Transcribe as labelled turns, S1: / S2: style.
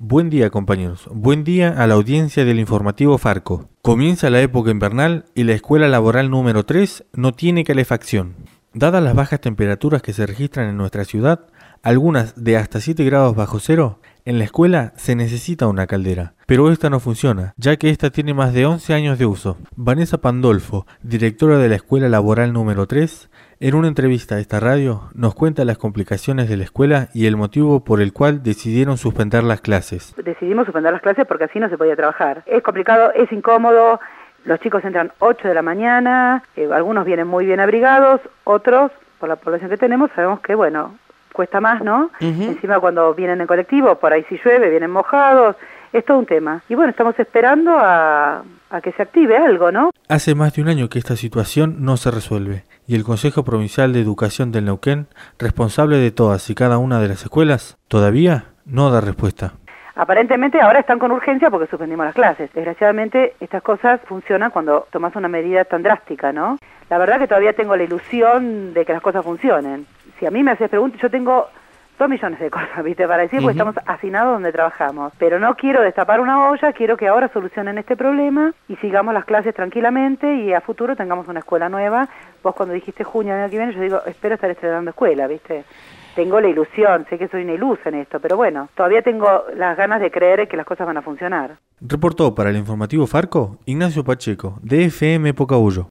S1: Buen día, compañeros. Buen día a la audiencia del informativo Farco. Comienza la época invernal y la escuela laboral número 3 no tiene calefacción. Dadas las bajas temperaturas que se registran en nuestra ciudad, algunas de hasta 7 grados bajo cero, en la escuela se necesita una caldera, pero esta no funciona, ya que esta tiene más de 11 años de uso. Vanessa Pandolfo, directora de la escuela laboral número 3, en una entrevista a esta radio, nos cuenta las complicaciones de la escuela y el motivo por el cual decidieron suspender las clases.
S2: Decidimos suspender las clases porque así no se podía trabajar. Es complicado, es incómodo, los chicos entran 8 de la mañana, algunos vienen muy bien abrigados, otros, por la población que tenemos, sabemos que, bueno, cuesta más, ¿no? Encima cuando vienen en colectivo, por ahí si llueve, vienen mojados, es todo un tema. Y bueno, estamos esperando a que se active algo, ¿no?
S1: Hace más de un año que esta situación no se resuelve, y el Consejo Provincial de Educación del Neuquén, responsable de todas y cada una de las escuelas, todavía no da respuesta.
S2: Aparentemente ahora están con urgencia porque suspendimos las clases. Desgraciadamente estas cosas funcionan cuando tomas una medida tan drástica, ¿no? La verdad que todavía tengo la ilusión de que las cosas funcionen. Si a mí me haces preguntas, yo tengo 2 millones de cosas, ¿viste? Para decir, porque estamos hacinados donde trabajamos. Pero no quiero destapar una olla, quiero que ahora solucionen este problema y sigamos las clases tranquilamente y a futuro tengamos una escuela nueva. Vos cuando dijiste junio del año que viene, yo digo, espero estar estrenando escuela, ¿viste? Tengo la ilusión, sé que soy una ilusa en esto, pero bueno, todavía tengo las ganas de creer que las cosas van a funcionar.
S1: Reportó para el informativo Farco Ignacio Pacheco, de FM Pocahuyo.